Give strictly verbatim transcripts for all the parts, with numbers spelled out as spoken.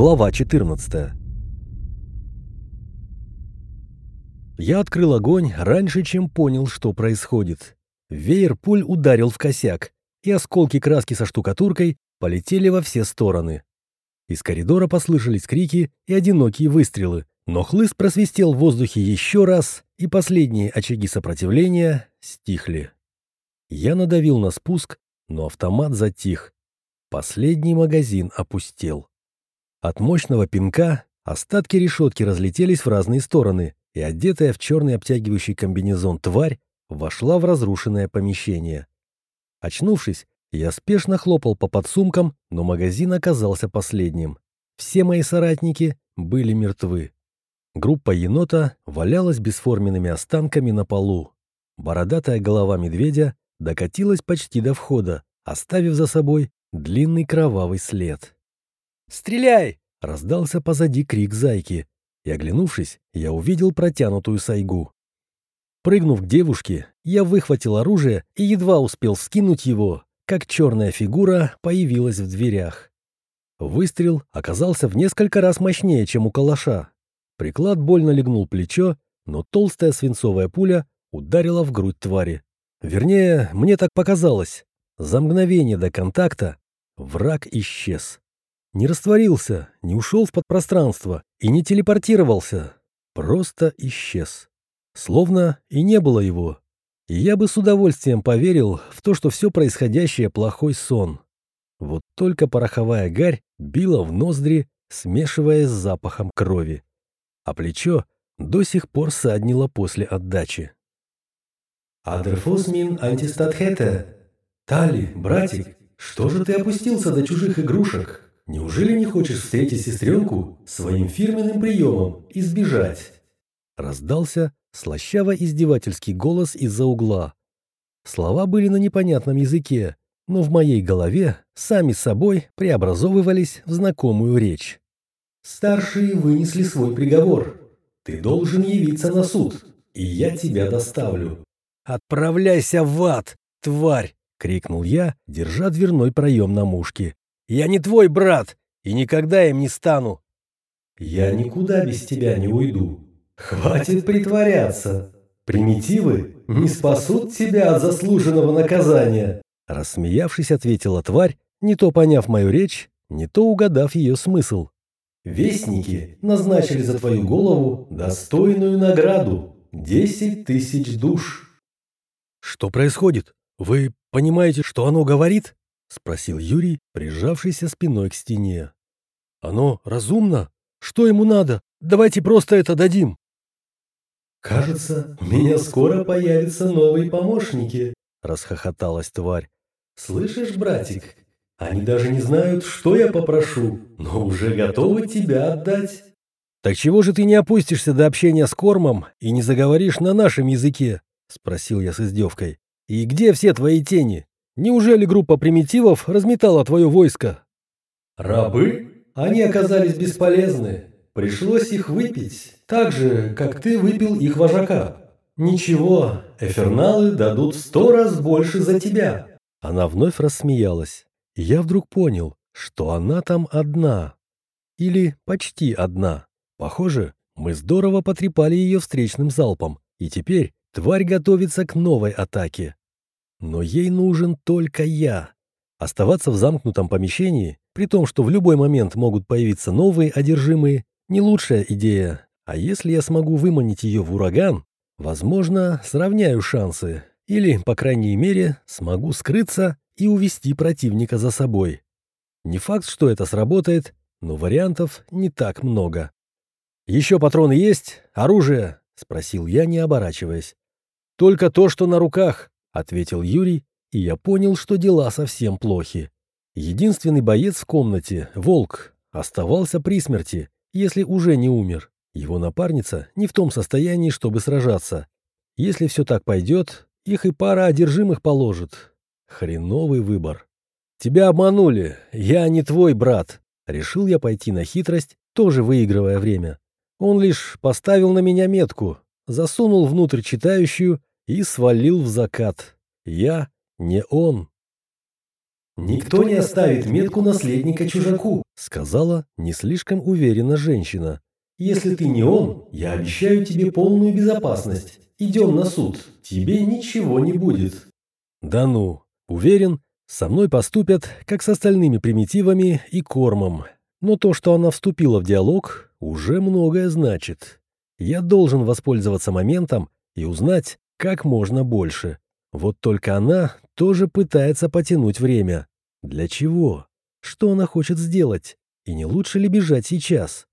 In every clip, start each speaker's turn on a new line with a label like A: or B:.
A: Глава четырнадцатая. Я открыл огонь раньше, чем понял, что происходит. Веер пуль ударил в косяк, и осколки краски со штукатуркой полетели во все стороны. Из коридора послышались крики и одинокие выстрелы, но хлыст просвистел в воздухе еще раз, и последние очаги сопротивления стихли. Я надавил на спуск, но автомат затих. Последний магазин опустел. От мощного пинка остатки решетки разлетелись в разные стороны, и одетая в черный обтягивающий комбинезон тварь вошла в разрушенное помещение. Очнувшись, я спешно хлопал по подсумкам, но магазин оказался последним. Все мои соратники были мертвы. Группа енота валялась бесформенными останками на полу. Бородатая голова медведя докатилась почти до входа, оставив за собой длинный кровавый след. «Стреляй!» — раздался позади крик зайки, и, оглянувшись, я увидел протянутую сайгу. Прыгнув к девушке, я выхватил оружие и едва успел вскинуть его, как черная фигура появилась в дверях. Выстрел оказался в несколько раз мощнее, чем у калаша. Приклад больно легнул плечо, но толстая свинцовая пуля ударила в грудь твари. Вернее, мне так показалось. За мгновение до контакта враг исчез. Не растворился, не ушел в подпространство и не телепортировался. Просто исчез. Словно и не было его. И я бы с удовольствием поверил в то, что все происходящее плохой сон. Вот только пороховая гарь била в ноздри, смешиваясь с запахом крови. А плечо до сих пор саднило после отдачи.
B: «Адрефос мин антистатхете. Тали, братик, что же ты опустился до чужих игрушек? Неужели не хочешь встретить сестренку своим фирменным приемом и сбежать?»
A: Раздался слащаво-издевательский голос из-за угла. Слова были на непонятном языке, но в моей голове сами собой преобразовывались в знакомую речь.
B: «Старшие вынесли свой приговор. Ты должен явиться на суд, и я тебя доставлю».
A: «Отправляйся в ад, тварь!» — крикнул я, держа дверной проем на мушке. «Я не твой брат, и никогда им не стану!»
B: «Я никуда без тебя не уйду. Хватит притворяться. Примитивы не спасут тебя от заслуженного наказания!»
A: Рассмеявшись, ответила тварь, не то поняв мою речь, не то угадав ее смысл.
B: «Вестники назначили за твою голову достойную награду – десять тысяч душ».
A: «Что происходит? Вы понимаете, что оно говорит?» — спросил Юрий, прижавшийся спиной к стене. «Оно разумно? Что ему надо? Давайте просто это дадим!»
B: «Кажется, у меня скоро появятся новые помощники», — расхохоталась тварь. «Слышишь, братик, они даже не знают, что я попрошу, но уже готовы тебя отдать».
A: «Так чего же ты не опустишься до общения с Кормом и не заговоришь на нашем языке?» — спросил я с издевкой. «И где все твои тени? Неужели группа примитивов разметала твое войско?»
B: «Рабы? Они оказались бесполезны. Пришлось их выпить, так же, как ты выпил их вожака. Ничего, эферналы дадут в сто раз больше за тебя».
A: Она вновь рассмеялась. И я вдруг понял, что она там одна. Или почти одна. Похоже, мы здорово потрепали ее встречным залпом, и теперь тварь готовится к новой атаке. Но ей нужен только я. Оставаться в замкнутом помещении, при том, что в любой момент могут появиться новые одержимые, не лучшая идея. А если я смогу выманить ее в ураган, возможно, сравняю шансы. Или, по крайней мере, смогу скрыться и увести противника за собой. Не факт, что это сработает, но вариантов не так много. «Еще патроны есть? Оружие?» — спросил я, не оборачиваясь. «Только то, что на руках», — ответил Юрий, и я понял, что дела совсем плохи. Единственный боец в комнате, Волк, оставался при смерти, если уже не умер. Его напарница не в том состоянии, чтобы сражаться. Если все так пойдет, их и пара одержимых положит. Хреновый выбор. «Тебя обманули, я не твой брат», — решил я пойти на хитрость, тоже выигрывая время. Он лишь поставил на меня метку, засунул внутрь читающую и свалил в закат. Я не он.
B: «Никто не оставит метку наследника чужаку», —
A: сказала не слишком уверенно женщина.
B: «Если ты не он, я обещаю тебе полную безопасность. Идем на суд, тебе ничего не будет».
A: Да ну, уверен, со мной поступят, как с остальными примитивами и кормом. Но то, что она вступила в диалог, уже многое значит. Я должен воспользоваться моментом и узнать как можно больше. Вот только она тоже пытается потянуть время. Для чего? Что она хочет сделать? И не лучше ли бежать сейчас?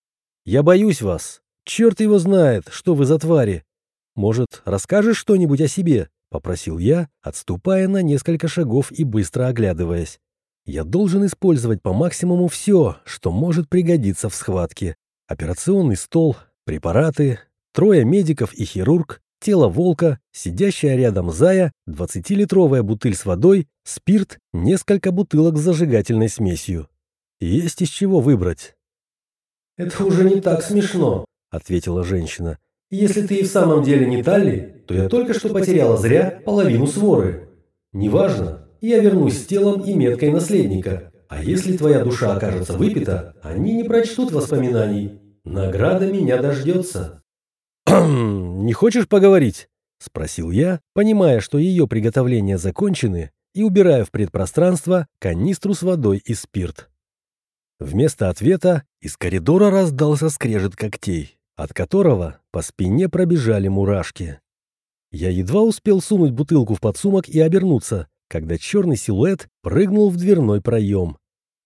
A: Я боюсь вас. Черт его знает, что вы за твари. Может, расскажешь что-нибудь о себе? Попросил я, отступая на несколько шагов и быстро оглядываясь. Я должен использовать по максимуму все, что может пригодиться в схватке. Операционный стол, препараты, трое медиков и хирург, тело волка, сидящая рядом Зая, двадцатилитровая бутыль с водой, спирт, несколько бутылок с зажигательной смесью. Есть из чего выбрать.
B: «Это уже не так смешно», — ответила женщина. «Если ты и в самом деле не Талли, то я только что потеряла зря половину своры. Неважно, я вернусь с телом и меткой наследника. А если твоя душа окажется выпита, они не прочтут воспоминаний. Награда меня дождется».
A: «Не хочешь поговорить?» — спросил я, понимая, что ее приготовления закончены, и убирая в предпространство канистру с водой и спирт. Вместо ответа из коридора раздался скрежет когтей, от которого по спине пробежали мурашки. Я едва успел сунуть бутылку в подсумок и обернуться, когда черный силуэт прыгнул в дверной проем.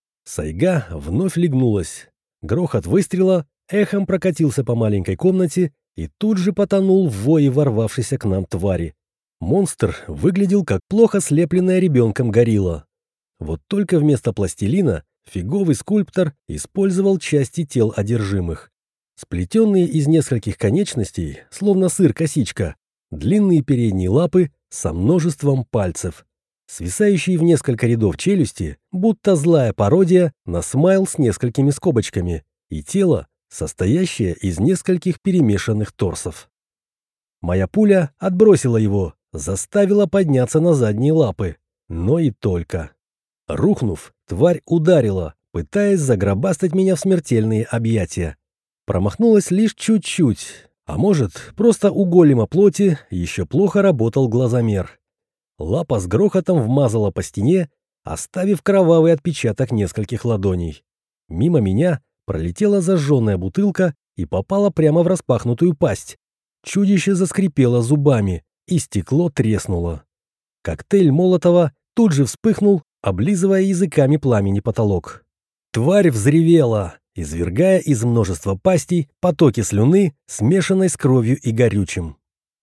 A: Сайга вновь легнулась. Грохот выстрела эхом прокатился по маленькой комнате и тут же потонул в вое ворвавшейся к нам твари. Монстр выглядел как плохо слепленная ребенком горилла. Вот только вместо пластилина фиговый скульптор использовал части тел одержимых. Сплетенные из нескольких конечностей, словно сыр-косичка, длинные передние лапы со множеством пальцев, свисающие в несколько рядов челюсти, будто злая пародия на смайл с несколькими скобочками, и тело, состоящее из нескольких перемешанных торсов. Моя пуля отбросила его, заставила подняться на задние лапы, но и только. Рухнув, тварь ударила, пытаясь загробастать меня в смертельные объятия. Промахнулась лишь чуть-чуть, а может, просто у голема плоти еще плохо работал глазомер. Лапа с грохотом вмазала по стене, оставив кровавый отпечаток нескольких ладоней. Мимо меня пролетела зажженная бутылка и попала прямо в распахнутую пасть. Чудище заскрипело зубами, и стекло треснуло. Коктейль Молотова тут же вспыхнул, облизывая языками пламени потолок. Тварь взревела, извергая из множества пастей потоки слюны, смешанной с кровью и горючим.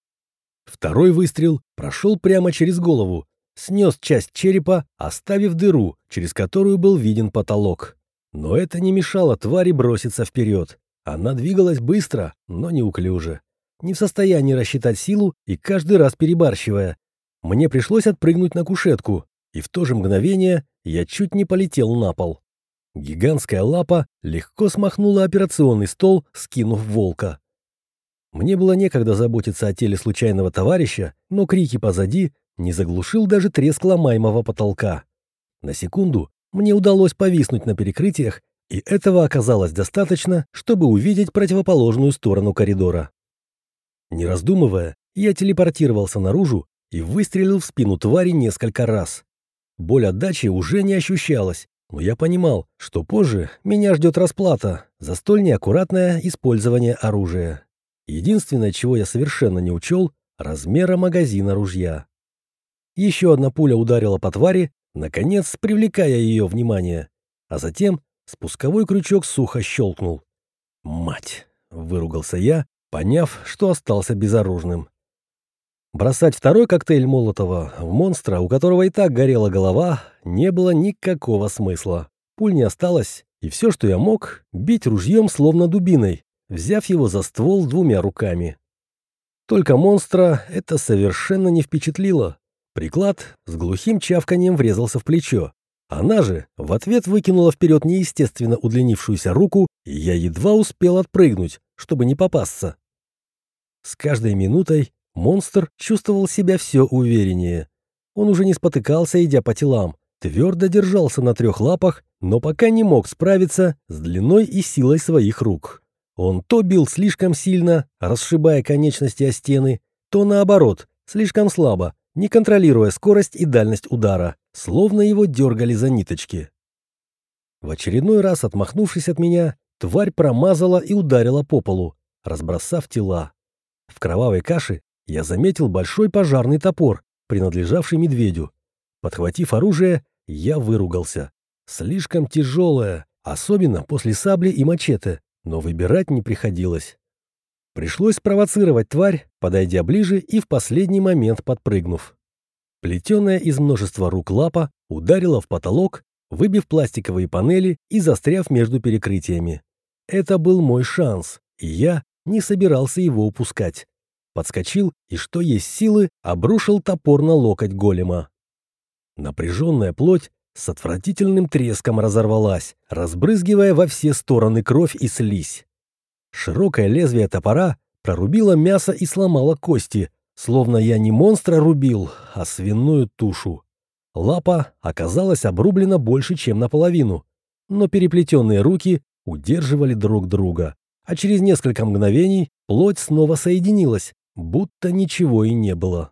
A: Второй выстрел прошел прямо через голову, снес часть черепа, оставив дыру, через которую был виден потолок. Но это не мешало твари броситься вперед. Она двигалась быстро, но неуклюже. Не в состоянии рассчитать силу и каждый раз перебарщивая. Мне пришлось отпрыгнуть на кушетку, и в то же мгновение я чуть не полетел на пол. Гигантская лапа легко смахнула операционный стол, скинув волка. Мне было некогда заботиться о теле случайного товарища, но крики позади не заглушил даже треск ломаемого потолка. На секунду мне удалось повиснуть на перекрытиях, и этого оказалось достаточно, чтобы увидеть противоположную сторону коридора. Не раздумывая, я телепортировался наружу и выстрелил в спину твари несколько раз. Боль отдачи уже не ощущалась, но я понимал, что позже меня ждет расплата за столь неаккуратное использование оружия. Единственное, чего я совершенно не учел — размера магазина ружья. Еще одна пуля ударила по твари, наконец привлекая ее внимание, а затем спусковой крючок сухо щелкнул. «Мать!» — выругался я, поняв, что остался безоружным. Бросать второй коктейль Молотова в монстра, у которого и так горела голова, не было никакого смысла. Пуль не осталось, и все, что я мог, бить ружьем словно дубиной, взяв его за ствол двумя руками. Только монстра это совершенно не впечатлило. Приклад с глухим чавканием врезался в плечо. Она же в ответ выкинула вперед неестественно удлинившуюся руку, и я едва успел отпрыгнуть, чтобы не попасться. С каждой минутой монстр чувствовал себя все увереннее. Он уже не спотыкался, идя по телам, твердо держался на трех лапах, но пока не мог справиться с длиной и силой своих рук. Он то бил слишком сильно, расшибая конечности о стены, то наоборот, слишком слабо, не контролируя скорость и дальность удара, словно его дергали за ниточки. В очередной раз, отмахнувшись от меня, тварь промазала и ударила по полу, разбросав тела. В кровавой каше я заметил большой пожарный топор, принадлежавший медведю. Подхватив оружие, я выругался. Слишком тяжелое, особенно после сабли и мачете, но выбирать не приходилось. Пришлось спровоцировать тварь, подойдя ближе и в последний момент подпрыгнув. Плетеная из множества рук лапа ударила в потолок, выбив пластиковые панели и застряв между перекрытиями. Это был мой шанс, и я не собирался его упускать. Подскочил и, что есть силы, обрушил топор на локоть голема. Напряженная плоть с отвратительным треском разорвалась, разбрызгивая во все стороны кровь и слизь. Широкое лезвие топора прорубило мясо и сломало кости, словно я не монстра рубил, а свиную тушу. Лапа оказалась обрублена больше, чем наполовину, но переплетенные руки удерживали друг друга, а через несколько мгновений плоть снова соединилась, будто ничего и не было.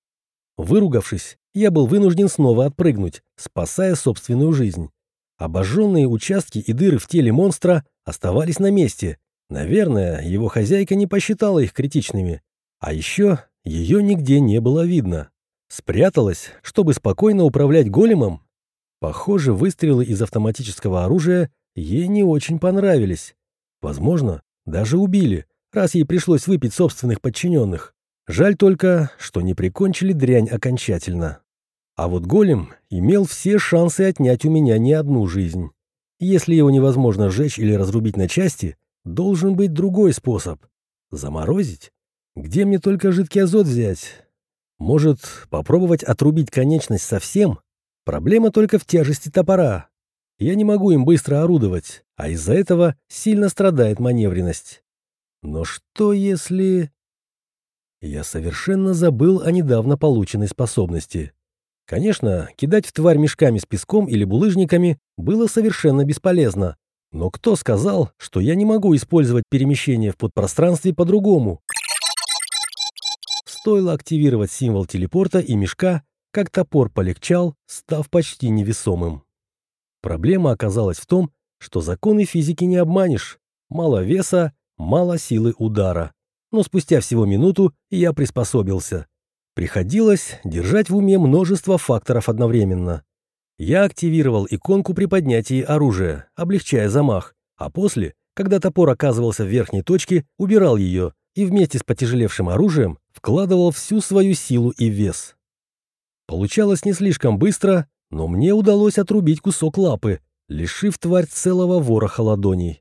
A: Выругавшись, я был вынужден снова отпрыгнуть, спасая собственную жизнь. Обожженные участки и дыры в теле монстра оставались на месте. Наверное, его хозяйка не посчитала их критичными. А еще ее нигде не было видно. Спряталась, чтобы спокойно управлять големом? Похоже, выстрелы из автоматического оружия ей не очень понравились. Возможно, даже убили, раз ей пришлось выпить собственных подчиненных. Жаль только, что не прикончили дрянь окончательно. А вот голем имел все шансы отнять у меня не одну жизнь. Если его невозможно сжечь или разрубить на части, должен быть другой способ. Заморозить? Где мне только жидкий азот взять? Может, попробовать отрубить конечность совсем? Проблема только в тяжести топора. Я не могу им быстро орудовать, а из-за этого сильно страдает маневренность. Но что если... Я совершенно забыл о недавно полученной способности. Конечно, кидать в тварь мешками с песком или булыжниками было совершенно бесполезно. Но кто сказал, что я не могу использовать перемещение в подпространстве по-другому? Стоило активировать символ телепорта и мешка, как топор полегчал, став почти невесомым. Проблема оказалась в том, что законы физики не обманешь. Мало веса, мало силы удара. Но спустя всего минуту я приспособился. Приходилось держать в уме множество факторов одновременно. Я активировал иконку при поднятии оружия, облегчая замах, а после, когда топор оказывался в верхней точке, убирал ее и вместе с потяжелевшим оружием вкладывал всю свою силу и вес. Получалось не слишком быстро, но мне удалось отрубить кусок лапы, лишив тварь целого вороха ладоней.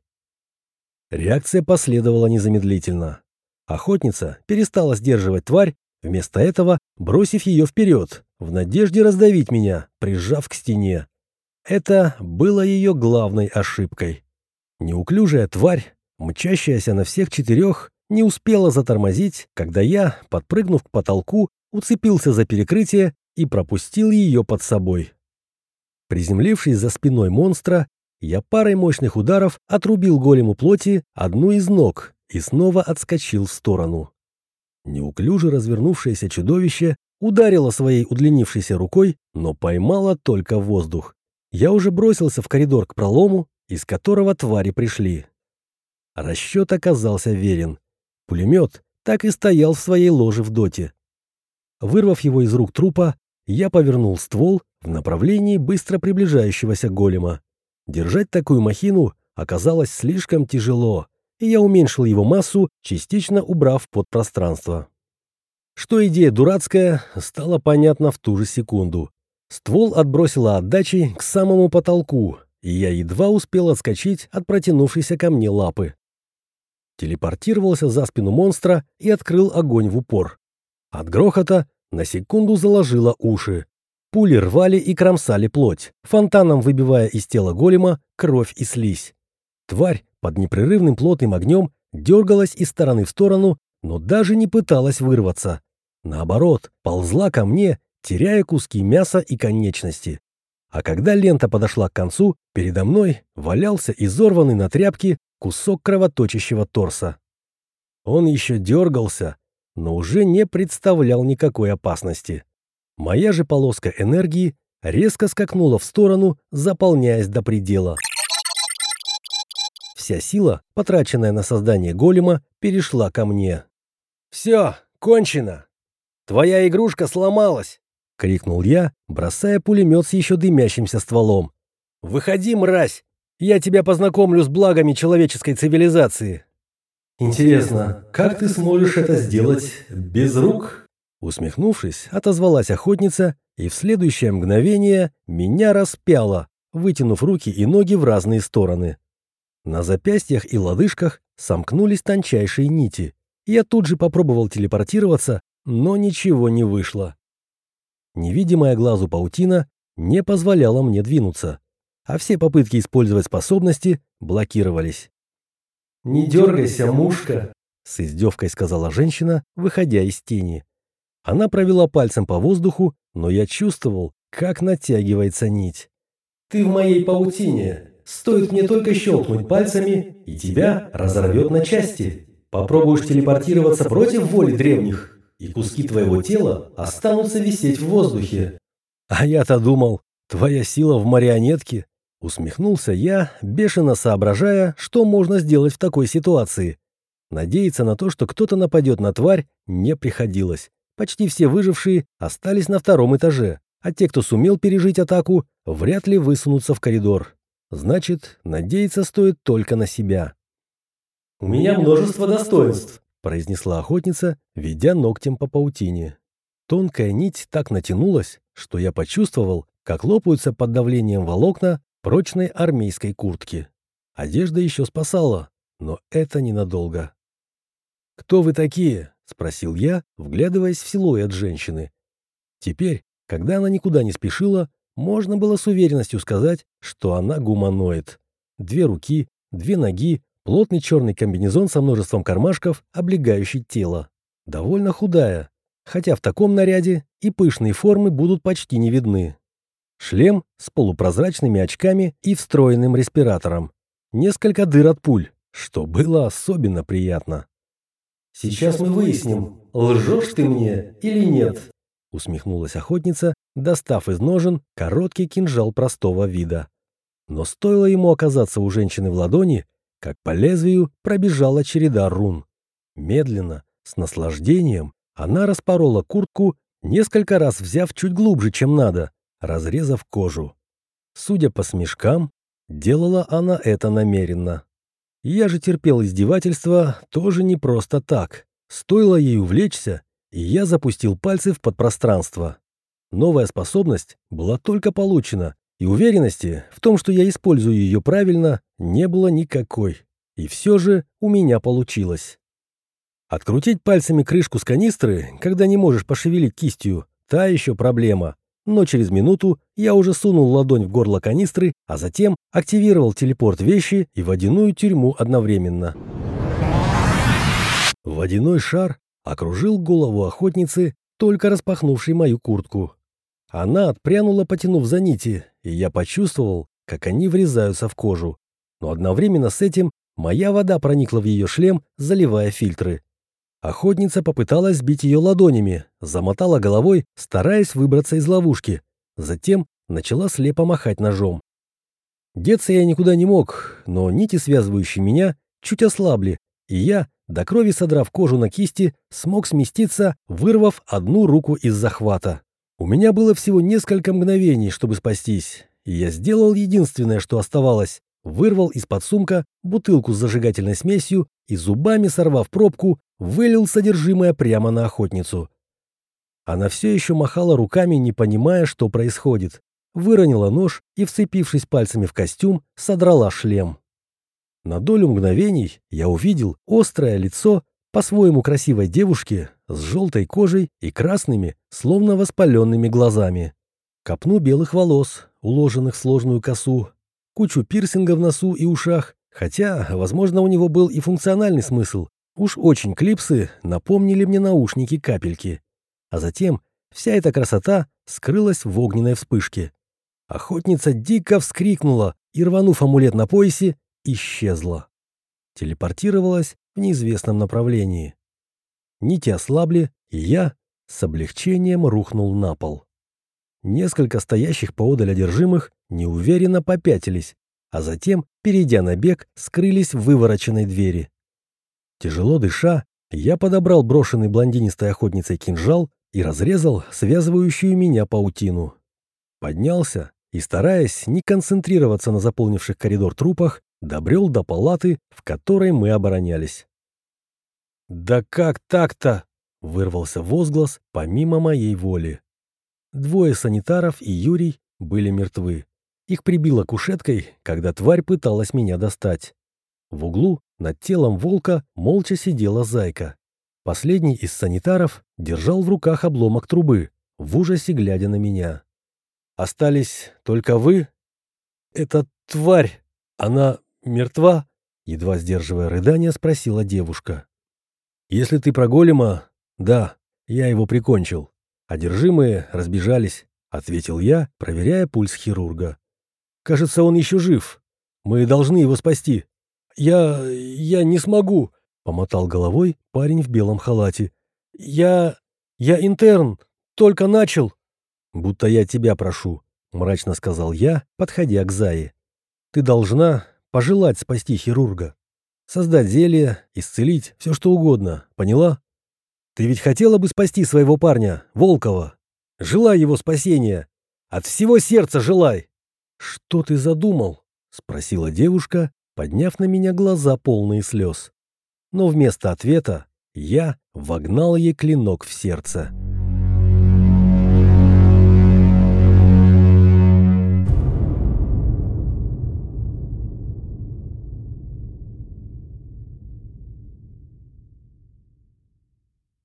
A: Реакция последовала незамедлительно. Охотница перестала сдерживать тварь, вместо этого бросив ее вперед, в надежде раздавить меня, прижав к стене. Это было ее главной ошибкой. Неуклюжая тварь, мчащаяся на всех четырех, не успела затормозить, когда я, подпрыгнув к потолку, уцепился за перекрытие и пропустил ее под собой. Приземлившись за спиной монстра, я парой мощных ударов отрубил голему плоти одну из ног и снова отскочил в сторону. Неуклюже развернувшееся чудовище ударило своей удлинившейся рукой, но поймало только воздух. Я уже бросился в коридор к пролому, из которого твари пришли. Расчет оказался верен. Пулемет так и стоял в своей ложе в доте. Вырвав его из рук трупа, я повернул ствол в направлении быстро приближающегося голема. Держать такую махину оказалось слишком тяжело, и я уменьшил его массу, частично убрав подпространство. Что идея дурацкая, стало понятно в ту же секунду. Ствол отбросило отдачей к самому потолку, и я едва успел отскочить от протянувшейся ко мне лапы. Телепортировался за спину монстра и открыл огонь в упор. От грохота на секунду заложило уши. Пули рвали и кромсали плоть, фонтаном выбивая из тела голема кровь и слизь. Тварь под непрерывным плотным огнем дергалась из стороны в сторону, но даже не пыталась вырваться. Наоборот, ползла ко мне, теряя куски мяса и конечности. А когда лента подошла к концу, передо мной валялся изорванный на тряпке кусок кровоточащего торса. Он еще дергался, но уже не представлял никакой опасности. Моя же полоска энергии резко скакнула в сторону, заполняясь до предела. Вся сила, потраченная на создание голема, перешла ко мне. «Все, кончено! Твоя игрушка сломалась!» — крикнул я, бросая пулемет с еще дымящимся стволом. «Выходи, мразь! Я тебя познакомлю с благами человеческой цивилизации!»
B: «Интересно, как ты сможешь это сделать без рук?»
A: Усмехнувшись, отозвалась охотница, и в следующее мгновение меня распяло, вытянув руки и ноги в разные стороны. На запястьях и лодыжках сомкнулись тончайшие нити. Я тут же попробовал телепортироваться, но ничего не вышло. Невидимая глазу паутина не позволяла мне двинуться, а все попытки использовать способности блокировались.
B: «Не дергайся, мушка!»
A: — с издевкой сказала женщина, выходя из тени. Она провела пальцем по воздуху, но я чувствовал, как натягивается нить.
B: «Ты в моей паутине. Стоит мне только щелкнуть пальцами, и тебя разорвет на части. Попробуешь телепортироваться против воли древних, и куски твоего тела останутся висеть в воздухе».
A: «А я-то думал, твоя сила в марионетке», — усмехнулся я, бешено соображая, что можно сделать в такой ситуации. Надеяться на то, что кто-то нападет на тварь, не приходилось. Почти все выжившие остались на втором этаже, а те, кто сумел пережить атаку, вряд ли высунутся в коридор. Значит, надеяться стоит только на себя.
B: «У меня множество достоинств»,
A: — произнесла охотница, ведя ногтем по паутине. Тонкая нить так натянулась, что я почувствовал, как лопаются под давлением волокна прочной армейской куртки. Одежда еще спасала, но это ненадолго. «Кто вы такие?» — спросил я, вглядываясь в силуэт женщины. Теперь, когда она никуда не спешила, можно было с уверенностью сказать, что она гуманоид. Две руки, две ноги, плотный черный комбинезон со множеством кармашков, облегающий тело. Довольно худая, хотя в таком наряде и пышные формы будут почти не видны. Шлем с полупрозрачными очками и встроенным респиратором. Несколько дыр от пуль, что было особенно приятно.
B: «Сейчас мы выясним, лжешь ты мне или нет»,
A: — усмехнулась охотница, достав из ножен короткий кинжал простого вида. Но стоило ему оказаться у женщины в ладони, как по лезвию пробежала череда рун. Медленно, с наслаждением, она распорола куртку, несколько раз взяв чуть глубже, чем надо, разрезав кожу. Судя по смешкам, делала она это намеренно. Я же терпел издевательства тоже не просто так. Стоило ей увлечься, и я запустил пальцы в подпространство. Новая способность была только получена, и уверенности в том, что я использую ее правильно, не было никакой. И все же у меня получилось. Открутить пальцами крышку с канистры, когда не можешь пошевелить кистью, та еще проблема. Но через минуту я уже сунул ладонь в горло канистры, а затем активировал телепорт вещи и водяную тюрьму одновременно. Водяной шар окружил голову охотницы, только распахнувшей мою куртку. Она отпрянула, потянув за нити, и я почувствовал, как они врезаются в кожу. Но одновременно с этим моя вода проникла в ее шлем, заливая фильтры. Охотница попыталась сбить ее ладонями, замотала головой, стараясь выбраться из ловушки. Затем начала слепо махать ножом. Деться я никуда не мог, но нити, связывающие меня, чуть ослабли, и я, до крови содрав кожу на кисти, смог сместиться, вырвав одну руку из захвата. У меня было всего несколько мгновений, чтобы спастись, и я сделал единственное, что оставалось. Вырвал из-под сумка бутылку с зажигательной смесью и, зубами сорвав пробку, вылил содержимое прямо на охотницу. Она все еще махала руками, не понимая, что происходит. Выронила нож и, вцепившись пальцами в костюм, содрала шлем. На долю мгновений я увидел острое лицо по-своему красивой девушки с желтой кожей и красными, словно воспаленными глазами. Копну белых волос, уложенных в сложную косу, кучу пирсинга в носу и ушах, хотя, возможно, у него был и функциональный смысл. Уж очень клипсы напомнили мне наушники-капельки. А затем вся эта красота скрылась в огненной вспышке. Охотница дико вскрикнула и, рванув амулет на поясе, исчезла. Телепортировалась в неизвестном направлении. Нити ослабли, и я с облегчением рухнул на пол. Несколько стоящих поодаль одержимых неуверенно попятились, а затем, перейдя на бег, скрылись в вывороченной двери. Тяжело дыша, я подобрал брошенный блондинистой охотницей кинжал и разрезал связывающую меня паутину. Поднялся и, стараясь не концентрироваться на заполнивших коридор трупах, добрел до палаты, в которой мы оборонялись. «Да как так-то?» — вырвался возглас помимо моей воли. Двое санитаров и Юрий были мертвы. Их прибило кушеткой, когда тварь пыталась меня достать. В углу над телом волка молча сидела Зайка. Последний из санитаров держал в руках обломок трубы, в ужасе глядя на меня. «Остались только вы? Эта тварь, она мертва?» Едва сдерживая рыдания, спросила девушка. «Если ты про голема, да, я его прикончил. Одержимые разбежались», — ответил я, проверяя пульс хирурга. «Кажется, он еще жив. Мы должны его спасти». «Я... я не смогу», — помотал головой парень в белом халате. «Я... я интерн, только начал». «Будто я тебя прошу», — мрачно сказал я, подходя к Зае. «Ты должна пожелать спасти хирурга. Создать зелье, исцелить, все что угодно, поняла? Ты ведь хотела бы спасти своего парня, Волкова? Желай его спасения. От всего сердца желай». «Что ты задумал?» — спросила девушка, подняв на меня глаза, полные слез. Но вместо ответа я вогнал ей клинок в сердце.